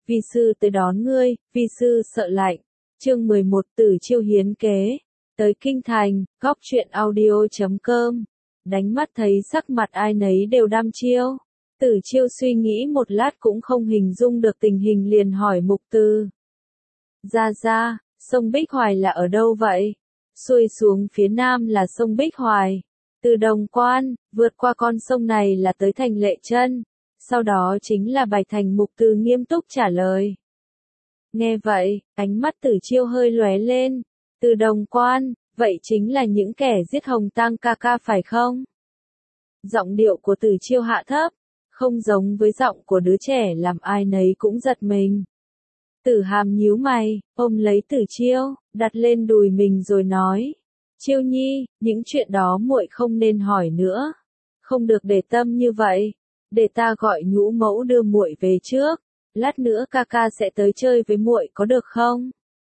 vi sư tới đón ngươi, vi sư sợ lạnh. Chương 11 Tử Chiêu hiến kế. Tới kinh thành, góc truyện audio.com. Đánh mắt thấy sắc mặt ai nấy đều đăm chiêu. Tử Chiêu suy nghĩ một lát cũng không hình dung được tình hình liền hỏi Mục Tư. Ra, sông Bích Hoài là ở đâu vậy? Xuôi xuống phía nam là sông Bích Hoài. Từ Đồng Quan, vượt qua con sông này là tới thành Lệ Chân. Sau đó chính là Bạch Thành. Mục Tư nghiêm túc trả lời. Nghe vậy, ánh mắt Tử Chiêu hơi lóe lên. Từ Đồng Quan, vậy chính là những kẻ giết Hồng Tang ca ca phải không? Giọng điệu của Tử Chiêu hạ thấp, không giống với giọng của đứa trẻ làm ai nấy cũng giật mình. Tử Hàm nhíu mày, ôm lấy Tử Chiêu, đặt lên đùi mình rồi nói. Chiêu nhi, những chuyện đó muội không nên hỏi nữa. Không được để tâm như vậy. Để ta gọi Nhũ mẫu đưa muội về trước. Lát nữa ca ca sẽ tới chơi với muội có được không?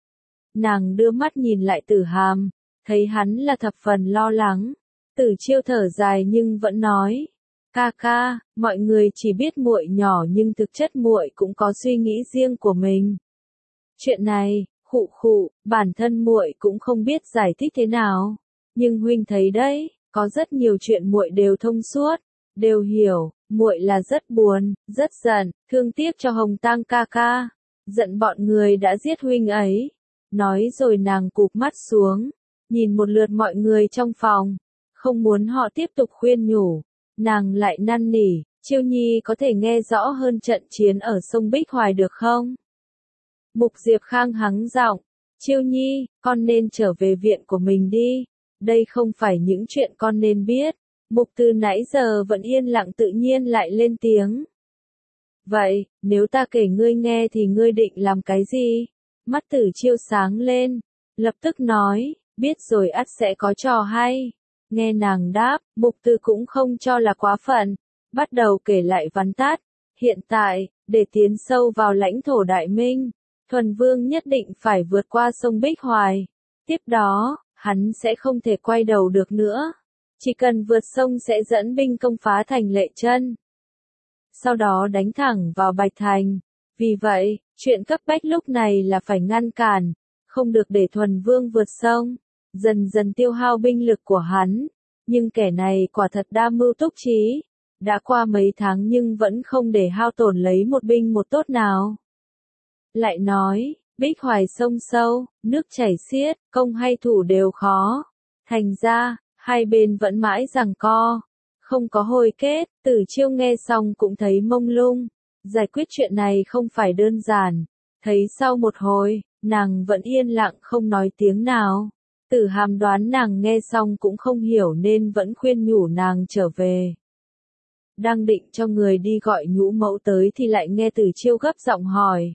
Nàng đưa mắt nhìn lại Tử Hàm, thấy hắn là thập phần lo lắng. Tử Chiêu thở dài nhưng vẫn nói. Ca ca, mọi người chỉ biết muội nhỏ nhưng thực chất muội cũng có suy nghĩ riêng của mình. Chuyện này, khụ, bản thân muội cũng không biết giải thích thế nào. Nhưng huynh thấy đấy, có rất nhiều chuyện muội đều thông suốt, đều hiểu, muội là rất buồn, rất giận, thương tiếc cho Hồng Tang ca ca, giận bọn người đã giết huynh ấy. Nói rồi nàng cụp mắt xuống, nhìn một lượt mọi người trong phòng, không muốn họ tiếp tục khuyên nhủ. Nàng lại năn nỉ, Chiêu nhi có thể nghe rõ hơn trận chiến ở sông Bích Hoài được không? Mục Diệp Khang hắng giọng, Chiêu nhi, con nên trở về viện của mình đi, đây không phải những chuyện con nên biết. Mục Tư nãy giờ vẫn yên lặng tự nhiên lại lên tiếng. Vậy, nếu ta kể ngươi nghe thì ngươi định làm cái gì? Mắt Tử Chiêu sáng lên, lập tức nói, biết rồi ắt sẽ có trò hay. Nghe nàng đáp, Mục Tư cũng không cho là quá phận, bắt đầu kể lại vắn tắt. Hiện tại, để tiến sâu vào lãnh thổ Đại Minh, Thuần Vương nhất định phải vượt qua sông Bích Hoài. Tiếp đó, hắn sẽ không thể quay đầu được nữa. Chỉ cần vượt sông sẽ dẫn binh công phá thành Lệ Chân. Sau đó đánh thẳng vào Bạch Thành. Vì vậy, chuyện cấp bách lúc này là phải ngăn cản, không được để Thuần Vương vượt sông, dần dần tiêu hao binh lực của hắn. Nhưng kẻ này quả thật đa mưu túc trí. Đã qua mấy tháng nhưng vẫn không để hao tổn lấy một binh một tốt nào. Lại nói, Bích Hoài sông sâu, nước chảy xiết, công hay thủ đều khó. Thành ra, hai bên vẫn mãi giằng co, không có hồi kết. Tử Chiêu nghe xong cũng thấy mông lung, giải quyết chuyện này không phải đơn giản. Thấy sau một hồi, nàng vẫn yên lặng không nói tiếng nào. Tử Hàm đoán nàng nghe xong cũng không hiểu nên vẫn khuyên nhủ nàng trở về. Đang định cho người đi gọi Nhũ mẫu tới thì lại nghe Tử Chiêu gấp giọng hỏi.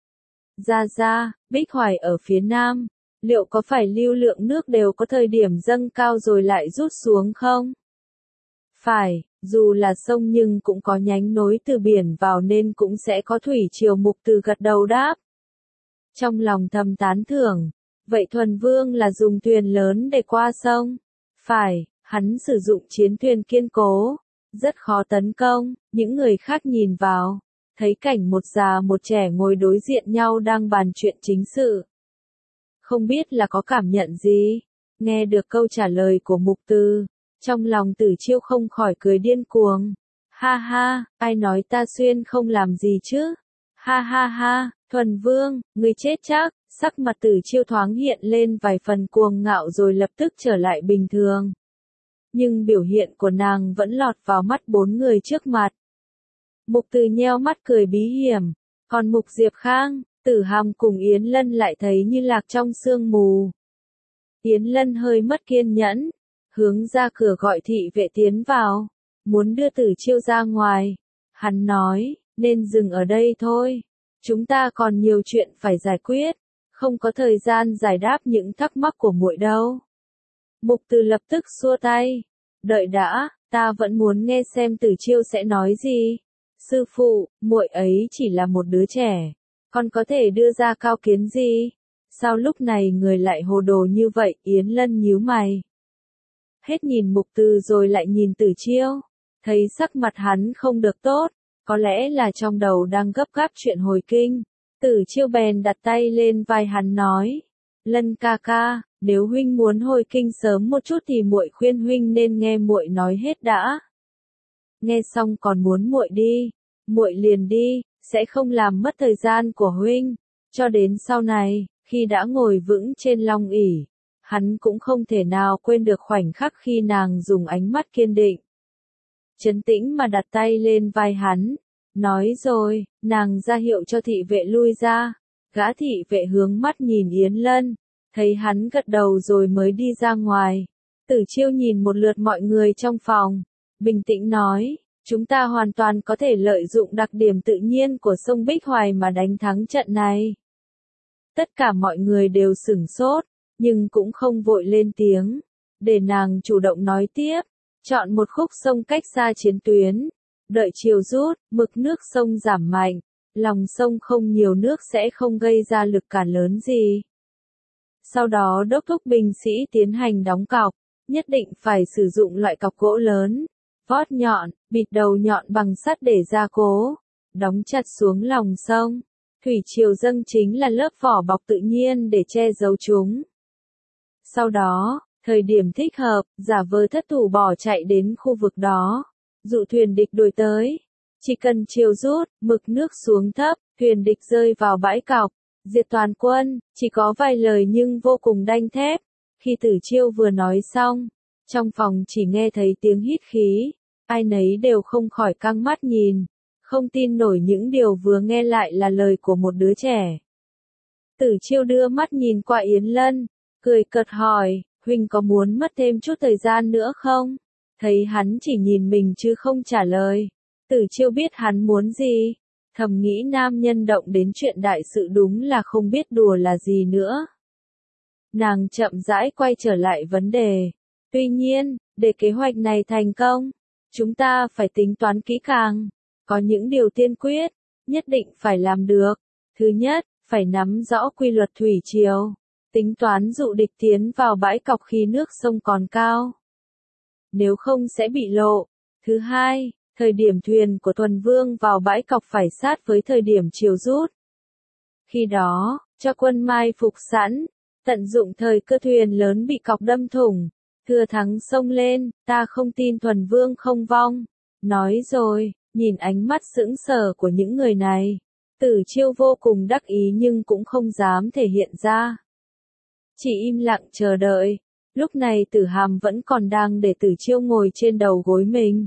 Ra, Bích Hoài ở phía nam, liệu có phải lưu lượng nước đều có thời điểm dâng cao rồi lại rút xuống không? Phải, dù là sông nhưng cũng có nhánh nối từ biển vào nên cũng sẽ có thủy triều. Mục Từ gật đầu đáp. Trong lòng thầm tán thưởng, vậy Thuần Vương là dùng thuyền lớn để qua sông? Phải, hắn sử dụng chiến thuyền kiên cố, rất khó tấn công. Những người khác nhìn vào, thấy cảnh một già một trẻ ngồi đối diện nhau đang bàn chuyện chính sự. Không biết là có cảm nhận gì? Nghe được câu trả lời của Mục Tư, trong lòng Tử Chiêu không khỏi cười điên cuồng. Ha, ai nói ta xuyên không làm gì chứ? Ha, Thuần Vương, ngươi chết chắc. Sắc mặt Tử Chiêu thoáng hiện lên vài phần cuồng ngạo rồi lập tức trở lại bình thường. Nhưng biểu hiện của nàng vẫn lọt vào mắt bốn người trước mặt. Mục Từ nheo mắt cười bí hiểm, còn Mục Diệp Khang, Tử Hàm cùng Yến Lân lại thấy như lạc trong sương mù. Yến Lân hơi mất kiên nhẫn, hướng ra cửa gọi thị vệ tiến vào, muốn đưa Tử Chiêu ra ngoài. Hắn nói, nên dừng ở đây thôi, chúng ta còn nhiều chuyện phải giải quyết, không có thời gian giải đáp những thắc mắc của muội đâu. Mục Từ lập tức xua tay, đợi đã, ta vẫn muốn nghe xem Tử Chiêu sẽ nói gì. Sư phụ, muội ấy chỉ là một đứa trẻ, còn có thể đưa ra cao kiến gì? Sao lúc này người lại hồ đồ như vậy? Yến Lân nhíu mày. Hết nhìn Mục Từ rồi lại nhìn Tử Chiêu, thấy sắc mặt hắn không được tốt, Có lẽ là trong đầu đang gấp gáp chuyện hồi kinh. Tử Chiêu bèn đặt tay lên vai hắn nói. Lân ca ca, nếu huynh muốn hồi kinh sớm một chút thì muội khuyên huynh nên nghe muội nói hết đã. Nghe xong còn muốn muội đi, muội liền đi, sẽ không làm mất thời gian của huynh. Cho đến sau này, khi đã ngồi vững trên long ỷ, hắn cũng không thể nào quên được khoảnh khắc khi nàng dùng ánh mắt kiên định, trấn tĩnh mà đặt tay lên vai hắn. Nói rồi, nàng ra hiệu cho thị vệ lui ra. Gã thị vệ hướng mắt nhìn Yến Lân, thấy hắn gật đầu rồi mới đi ra ngoài. Tử Chiêu nhìn một lượt mọi người trong phòng, bình tĩnh nói, chúng ta hoàn toàn có thể lợi dụng đặc điểm tự nhiên của sông Bích Hoài mà đánh thắng trận này. Tất cả mọi người đều sửng sốt, nhưng cũng không vội lên tiếng, để nàng chủ động nói tiếp. Chọn một khúc sông cách xa chiến tuyến, đợi chiều rút, mực nước sông giảm mạnh, lòng sông không nhiều nước sẽ không gây ra lực cản lớn gì. Sau đó đốc thúc binh sĩ tiến hành đóng cọc, nhất định phải sử dụng loại cọc gỗ lớn, vót nhọn, bịt đầu nhọn bằng sắt để gia cố, đóng chặt xuống lòng sông. Thủy triều dâng chính là lớp vỏ bọc tự nhiên để che giấu chúng. Sau đó, thời điểm thích hợp, giả vờ thất thủ bỏ chạy đến khu vực đó, dụ thuyền địch đuổi tới. Chỉ cần chiều rút, mực nước xuống thấp, thuyền địch rơi vào bãi cọc, diệt toàn quân. Chỉ có vài lời nhưng vô cùng đanh thép. Khi Tử Chiêu vừa nói xong, trong phòng chỉ nghe thấy tiếng hít khí, ai nấy đều không khỏi căng mắt nhìn, không tin nổi những điều vừa nghe lại là lời của một đứa trẻ. Tử Chiêu đưa mắt nhìn qua Yến Lân, cười cợt hỏi, huynh có muốn mất thêm chút thời gian nữa không? Thấy hắn chỉ nhìn mình chứ không trả lời. Tử Chiêu biết hắn muốn gì, thầm nghĩ nam nhân động đến chuyện đại sự đúng là không biết đùa là gì nữa. Nàng chậm rãi quay trở lại vấn đề. Tuy nhiên, để kế hoạch này thành công, chúng ta phải tính toán kỹ càng. Có những điều tiên quyết, nhất định phải làm được. Thứ nhất, phải nắm rõ quy luật thủy triều, tính toán dụ địch tiến vào bãi cọc khi nước sông còn cao. Nếu không sẽ bị lộ. Thứ hai, thời điểm thuyền của Thuần Vương vào bãi cọc phải sát với thời điểm chiều rút. Khi đó, cho quân mai phục sẵn, tận dụng thời cơ thuyền lớn bị cọc đâm thủng, thừa thắng xông lên, ta không tin Thuần Vương không vong. Nói rồi, nhìn ánh mắt sững sờ của những người này, Tử Chiêu vô cùng đắc ý nhưng cũng không dám thể hiện ra. Chỉ im lặng chờ đợi. Lúc này Tử Hàm vẫn còn đang để Tử Chiêu ngồi trên đầu gối mình.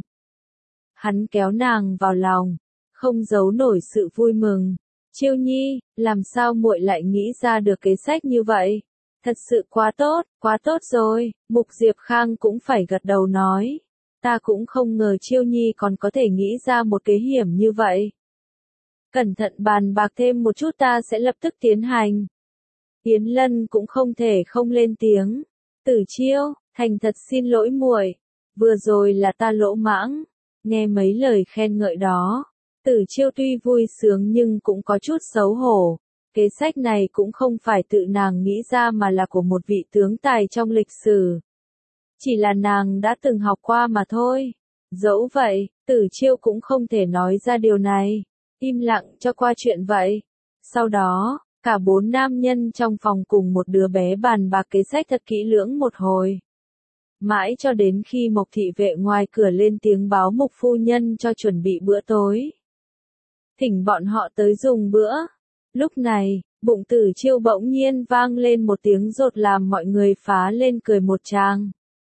Hắn kéo nàng vào lòng, không giấu nổi sự vui mừng. Chiêu nhi, làm sao muội lại nghĩ ra được kế sách như vậy? Thật sự quá tốt rồi. Mục Diệp Khang cũng phải gật đầu nói. Ta cũng không ngờ Chiêu nhi còn có thể nghĩ ra một kế hiểm như vậy. Cẩn thận bàn bạc thêm một chút ta sẽ lập tức tiến hành. Yến Lân cũng không thể không lên tiếng. Tử Chiêu, thành thật xin lỗi muội, vừa rồi là ta lỗ mãng. Nghe mấy lời khen ngợi đó, Tử Chiêu tuy vui sướng nhưng cũng có chút xấu hổ. Kế sách này cũng không phải tự nàng nghĩ ra mà là của một vị tướng tài trong lịch sử. Chỉ là nàng đã từng học qua mà thôi. Dẫu vậy, Tử Chiêu cũng không thể nói ra điều này. Im lặng cho qua chuyện vậy. Sau đó, cả 4 nam nhân trong phòng cùng một đứa bé bàn bạc kế sách thật kỹ lưỡng một hồi. Mãi cho đến khi Mộc thị vệ ngoài cửa lên tiếng báo Mục phu nhân cho chuẩn bị bữa tối. Thỉnh bọn họ tới dùng bữa. Lúc này, bụng Tử Chiêu bỗng nhiên vang lên một tiếng rột làm mọi người phá lên cười một tràng.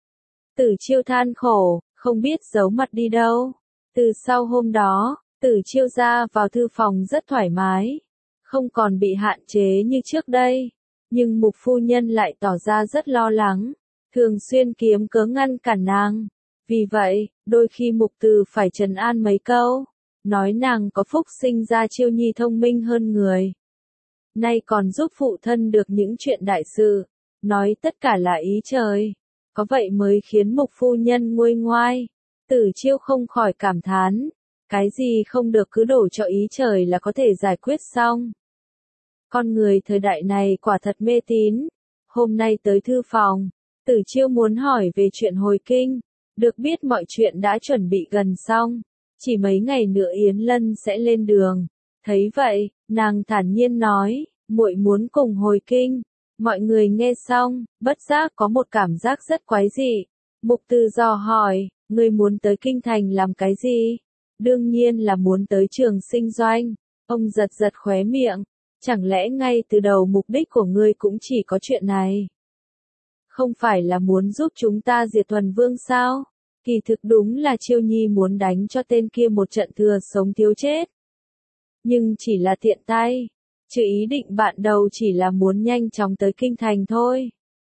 Tử Chiêu than khổ, không biết giấu mặt đi đâu. Từ sau hôm đó, Tử Chiêu ra vào thư phòng rất thoải mái, không còn bị hạn chế như trước đây. Nhưng Mục phu nhân lại tỏ ra rất lo lắng, thường xuyên kiếm cớ ngăn cản nàng. Vì vậy, đôi khi Mục Từ phải trấn an mấy câu, nói nàng có phúc sinh ra Chiêu nhi thông minh hơn người. Nay còn giúp phụ thân được những chuyện đại sự, nói tất cả là ý trời. Có vậy mới khiến Mục phu nhân nguôi ngoai. Tử Chiêu không khỏi cảm thán, cái gì không được cứ đổ cho ý trời là có thể giải quyết xong. Con người thời đại này quả thật mê tín. Hôm nay tới thư phòng, Tử Chiêu muốn hỏi về chuyện hồi kinh, được biết mọi chuyện đã chuẩn bị gần xong. Chỉ mấy ngày nữa Yến Lân sẽ lên đường. Thấy vậy, nàng thản nhiên nói, muội muốn cùng hồi kinh. Mọi người nghe xong, bất giác có một cảm giác rất quái dị. Mục Từ dò hỏi, ngươi muốn tới kinh thành làm cái gì? Đương nhiên là muốn tới trường sinh doanh. Ông giật giật khóe miệng. Chẳng lẽ ngay từ đầu mục đích của ngươi cũng chỉ có chuyện này? Không phải là muốn giúp chúng ta diệt Thuần Vương sao? Kỳ thực đúng là Chiêu Nhi muốn đánh cho tên kia một trận thừa sống thiếu chết. Nhưng chỉ là tiện tay. Chứ ý định bạn đầu chỉ là muốn nhanh chóng tới kinh thành thôi.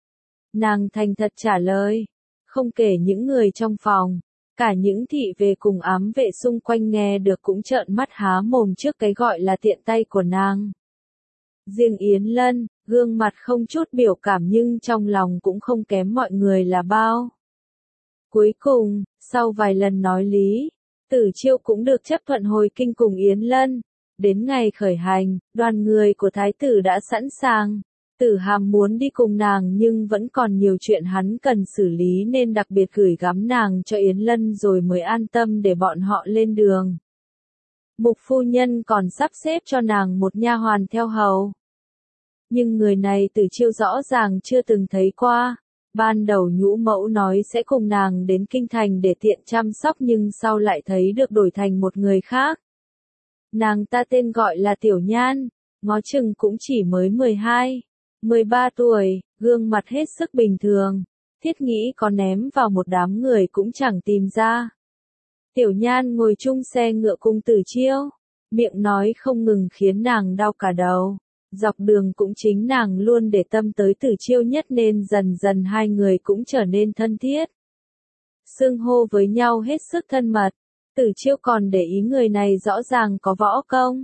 Nàng thành thật trả lời. Không kể những người trong phòng. Cả những thị vệ cùng ám vệ xung quanh nghe được cũng trợn mắt há mồm trước cái gọi là tiện tay của nàng. Riêng Yến Lân, gương mặt không chút biểu cảm nhưng trong lòng cũng không kém mọi người là bao. Cuối cùng, sau vài lần nói lý, Tử Chiêu cũng được chấp thuận hồi kinh cùng Yến Lân. Đến ngày khởi hành, đoàn người của thái tử đã sẵn sàng. Tử Hàm muốn đi cùng nàng nhưng vẫn còn nhiều chuyện hắn cần xử lý nên đặc biệt gửi gắm nàng cho Yến Lân rồi mới an tâm để bọn họ lên đường. Mục phu nhân còn sắp xếp cho nàng một nha hoàn theo hầu. Nhưng người này Tử Chiêu rõ ràng chưa từng thấy qua. Ban đầu Nhũ Mẫu nói sẽ cùng nàng đến kinh thành để tiện chăm sóc nhưng sau lại thấy được đổi thành một người khác. Nàng ta tên gọi là Tiểu Nhan, ngó chừng cũng chỉ mới 12, 13 tuổi, gương mặt hết sức bình thường. Thiết nghĩ có ném vào một đám người cũng chẳng tìm ra. Tiểu Nhan ngồi chung xe ngựa cùng Tử Chiêu, miệng nói không ngừng khiến nàng đau cả đầu. Dọc đường cũng chính nàng luôn để tâm tới Tử Chiêu nhất nên dần dần hai người cũng trở nên thân thiết. Xưng hô với nhau hết sức thân mật. Tử Chiêu còn để ý người này rõ ràng có võ công.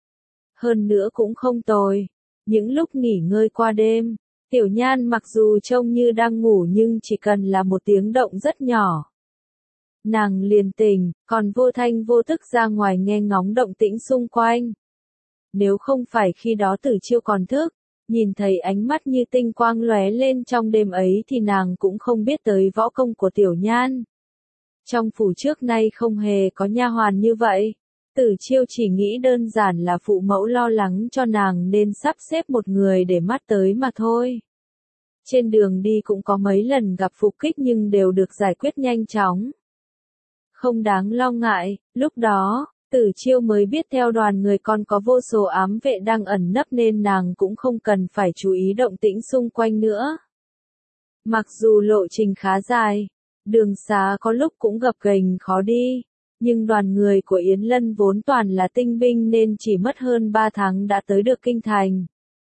Hơn nữa cũng không tồi. Những lúc nghỉ ngơi qua đêm, Tiểu Nhan mặc dù trông như đang ngủ nhưng chỉ cần là một tiếng động rất nhỏ. Nàng liền tỉnh, còn vô thanh vô thức ra ngoài nghe ngóng động tĩnh xung quanh. Nếu không phải khi đó Tử Chiêu còn thức, nhìn thấy ánh mắt như tinh quang lóe lên trong đêm ấy thì nàng cũng không biết tới võ công của Tiểu Nhan. Trong phủ trước nay không hề có nha hoàn như vậy. Tử Chiêu chỉ nghĩ đơn giản là phụ mẫu lo lắng cho nàng nên sắp xếp một người để mắt tới mà thôi. Trên đường đi cũng có mấy lần gặp phục kích nhưng đều được giải quyết nhanh chóng. Không đáng lo ngại, lúc đó, Tử Chiêu mới biết theo đoàn người còn có vô số ám vệ đang ẩn nấp nên nàng cũng không cần phải chú ý động tĩnh xung quanh nữa. Mặc dù lộ trình khá dài, đường xá có lúc cũng gập ghềnh khó đi, nhưng đoàn người của Yến Lân vốn toàn là tinh binh nên chỉ mất hơn 3 tháng đã tới được kinh thành.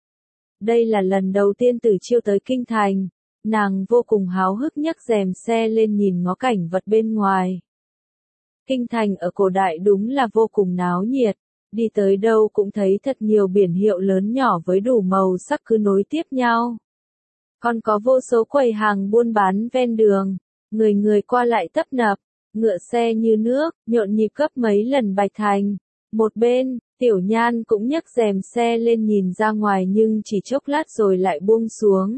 Đây là lần đầu tiên Tử Chiêu tới kinh thành, nàng vô cùng háo hức nhấc rèm xe lên nhìn ngó cảnh vật bên ngoài. Kinh thành ở cổ đại đúng là vô cùng náo nhiệt, đi tới đâu cũng thấy thật nhiều biển hiệu lớn nhỏ với đủ màu sắc cứ nối tiếp nhau. Còn có vô số quầy hàng buôn bán ven đường, người người qua lại tấp nập, ngựa xe như nước, nhộn nhịp gấp mấy lần Bạch Thành. Một bên, Tiểu Nhan cũng nhấc rèm xe lên nhìn ra ngoài nhưng chỉ chốc lát rồi lại buông xuống.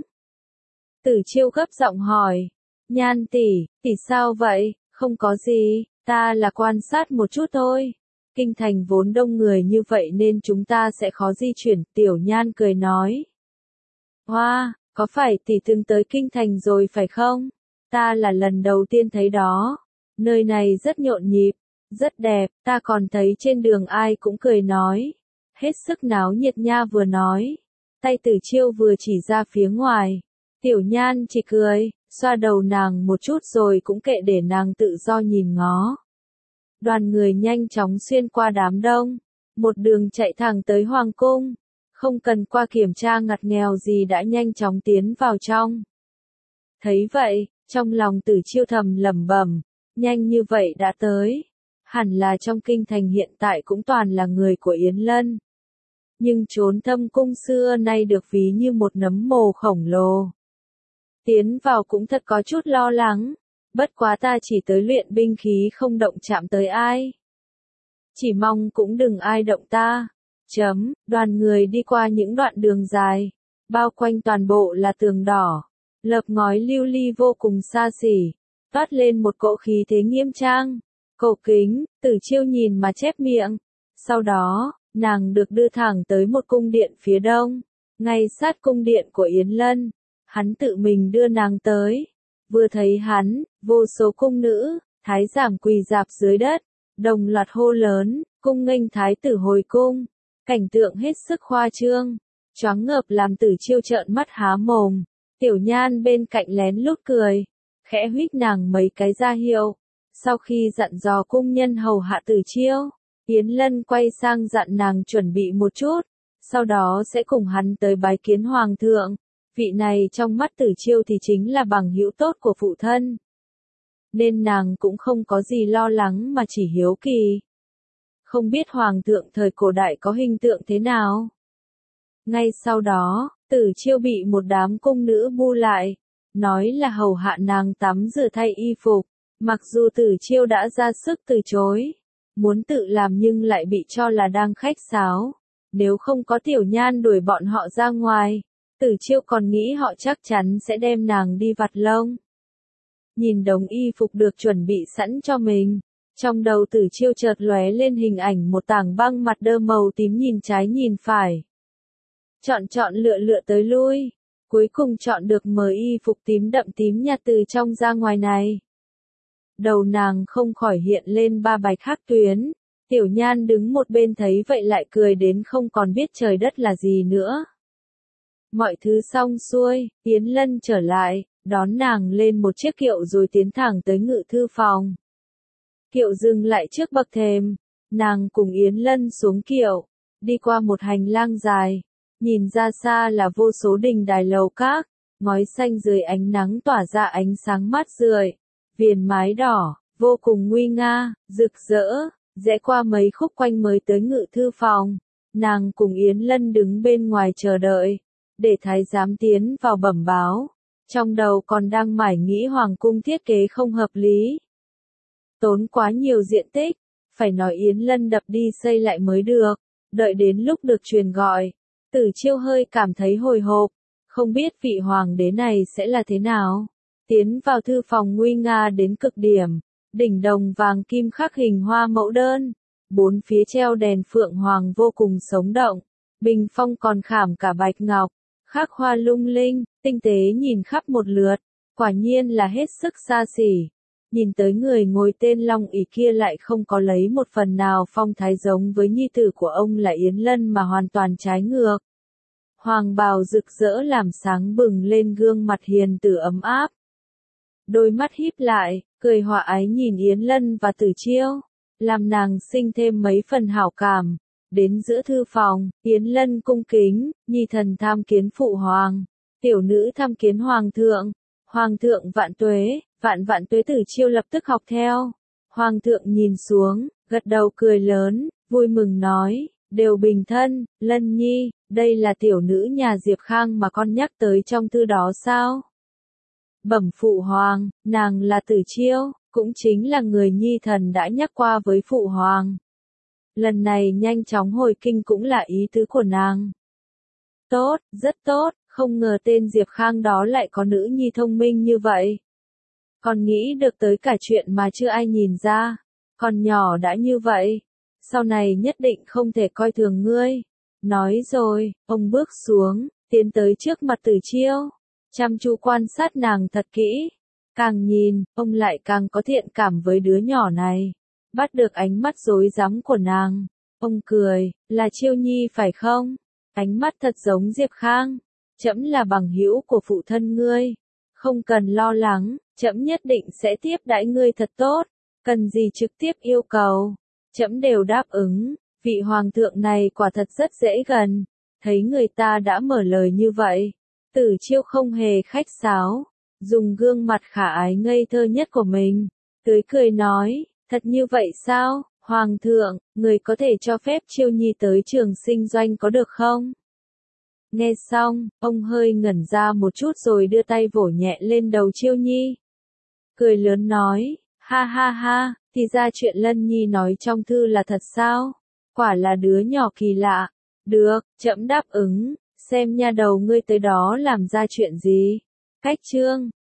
Tử Chiêu gấp giọng hỏi, Nhan tỷ, tỷ sao vậy? Không có gì, ta là quan sát một chút thôi. Kinh thành vốn đông người như vậy nên chúng ta sẽ khó di chuyển, Tiểu Nhan cười nói. Hoa, có phải tỷ từng tới kinh thành rồi phải không? Ta là lần đầu tiên thấy đó. Nơi này rất nhộn nhịp, rất đẹp, ta còn thấy trên đường ai cũng cười nói. Hết sức náo nhiệt nha vừa nói. Tay Tử Chiêu vừa chỉ ra phía ngoài. Tiểu Nhan chỉ cười, xoa đầu nàng một chút rồi cũng kệ để nàng tự do nhìn ngó. Đoàn người nhanh chóng xuyên qua đám đông, một đường chạy thẳng tới Hoàng cung, không cần qua kiểm tra ngặt nghèo gì đã nhanh chóng tiến vào trong. Thấy vậy, trong lòng Tử Chiêu thầm lẩm bẩm, nhanh như vậy đã tới. Hẳn là trong kinh thành hiện tại cũng toàn là người của Yến Lân. Nhưng chốn Thâm cung xưa nay được ví như một nấm mồ khổng lồ. Tiến vào cũng thật có chút lo lắng. Bất quá ta chỉ tới luyện binh khí không động chạm tới ai. Chỉ mong cũng đừng ai động ta. Đoàn người đi qua những đoạn đường dài. Bao quanh toàn bộ là tường đỏ. Lợp ngói lưu ly vô cùng xa xỉ. Toát lên một cỗ khí thế nghiêm trang. Cổ kính, Tử Chiêu nhìn mà chép miệng. Sau đó, nàng được đưa thẳng tới một cung điện phía đông, ngay sát cung điện của Yến Lân. Hắn tự mình đưa nàng tới. Vừa thấy hắn, vô số cung nữ, thái giám quỳ rạp dưới đất, đồng loạt hô lớn, cung nghênh thái tử hồi cung. Cảnh tượng hết sức khoa trương, choáng ngợp làm Tử Chiêu trợn mắt há mồm. Tiểu Nhan bên cạnh lén lút cười, khẽ huých nàng mấy cái ra hiệu. Sau khi dặn dò cung nhân hầu hạ Tử Chiêu, Yến Lân quay sang dặn nàng chuẩn bị một chút, sau đó sẽ cùng hắn tới bái kiến hoàng thượng. Vị này trong mắt Tử Chiêu thì chính là bằng hữu tốt của phụ thân. Nên nàng cũng không có gì lo lắng mà chỉ hiếu kỳ. Không biết hoàng thượng thời cổ đại có hình tượng thế nào? Ngay sau đó, Tử Chiêu bị một đám cung nữ bu lại, nói là hầu hạ nàng tắm rửa thay y phục. Mặc dù Tử Chiêu đã ra sức từ chối, muốn tự làm nhưng lại bị cho là đang khách sáo. Nếu không có Tiểu Nhan đuổi bọn họ ra ngoài, Tử Chiêu còn nghĩ họ chắc chắn sẽ đem nàng đi vặt lông. Nhìn đống y phục được chuẩn bị sẵn cho mình, trong đầu Tử Chiêu chợt lóe lên hình ảnh một tảng băng mặt đơ màu tím nhìn trái nhìn phải. Chọn lựa tới lui, cuối cùng chọn được mớ y phục tím đậm tím nhạt từ trong ra ngoài này. Đầu nàng không khỏi hiện lên ba bạch hắc tuyến. Tiểu Nhan đứng một bên thấy vậy lại cười đến không còn biết trời đất là gì nữa. Mọi thứ xong xuôi, Yến Lân trở lại, đón nàng lên một chiếc kiệu rồi tiến thẳng tới ngự thư phòng. Kiệu dừng lại trước bậc thềm, nàng cùng Yến Lân xuống kiệu, đi qua một hành lang dài, nhìn ra xa là vô số đình đài lầu các, ngói xanh dưới ánh nắng tỏa ra ánh sáng mát rượi, viền mái đỏ, vô cùng nguy nga, rực rỡ. Rẽ qua mấy khúc quanh mới tới ngự thư phòng, nàng cùng Yến Lân đứng bên ngoài chờ đợi, để thái giám tiến vào bẩm báo, trong đầu còn đang mải nghĩ hoàng cung thiết kế không hợp lý. Tốn quá nhiều diện tích, phải nói Yến Lân đập đi xây lại mới được, đợi đến lúc được truyền gọi, Tử Chiêu hơi cảm thấy hồi hộp, không biết vị hoàng đế này sẽ là thế nào. Tiến vào thư phòng nguy nga đến cực điểm. Đỉnh đồng vàng kim khắc hình hoa mẫu đơn, bốn phía treo đèn phượng hoàng vô cùng sống động, bình phong còn khảm cả bạch ngọc, khắc hoa lung linh, tinh tế nhìn khắp một lượt, quả nhiên là hết sức xa xỉ. Nhìn tới người ngồi tên Long ỷ kia lại không có lấy một phần nào phong thái giống với nhi tử của ông là Yến Lân mà hoàn toàn trái ngược. Hoàng bào rực rỡ làm sáng bừng lên gương mặt hiền từ ấm áp. Đôi mắt híp lại, cười hòa ái nhìn Yến Lân và Tử Chiêu, làm nàng sinh thêm mấy phần hảo cảm. Đến giữa thư phòng, Yến Lân cung kính, nhi thần tham kiến phụ hoàng, tiểu nữ tham kiến hoàng thượng vạn tuế Tử Chiêu lập tức học theo. Hoàng thượng nhìn xuống, gật đầu cười lớn, vui mừng nói, đều bình thân, Lân nhi, đây là tiểu nữ nhà Diệp Khang mà con nhắc tới trong thư đó sao? Bẩm phụ hoàng, nàng là Tử Chiêu, cũng chính là người nhi thần đã nhắc qua với phụ hoàng. Lần này nhanh chóng hồi kinh cũng là ý tứ của nàng. Tốt, rất tốt, không ngờ tên Diệp Khang đó lại có nữ nhi thông minh như vậy. Còn nghĩ được tới cả chuyện mà chưa ai nhìn ra, còn nhỏ đã như vậy, sau này nhất định không thể coi thường ngươi. Nói rồi, ông bước xuống, tiến tới trước mặt Tử Chiêu, chăm chú quan sát nàng thật kỹ. Càng nhìn, ông lại càng có thiện cảm với đứa nhỏ này. Bắt được ánh mắt rối rắm của nàng, ông cười, là Chiêu nhi phải không? Ánh mắt thật giống Diệp Khang. Trẫm là bằng hữu của phụ thân ngươi, không cần lo lắng, trẫm nhất định sẽ tiếp đãi ngươi thật tốt, cần gì trực tiếp yêu cầu, trẫm đều đáp ứng. Vị hoàng thượng này quả thật rất dễ gần. Thấy người ta đã mở lời như vậy, Tử Chiêu không hề khách sáo, dùng gương mặt khả ái ngây thơ nhất của mình, tươi cười nói, thật như vậy sao, hoàng thượng, người có thể cho phép Chiêu nhi tới trường sinh doanh có được không? Nghe xong, ông hơi ngẩn ra một chút rồi đưa tay vỗ nhẹ lên đầu Chiêu nhi. Cười lớn nói, ha ha ha, thì ra chuyện Lân nhi nói trong thư là thật sao? Quả là đứa nhỏ kỳ lạ. Được, trẫm đáp ứng, xem nha đầu ngươi tới đó làm ra chuyện gì. Cách chương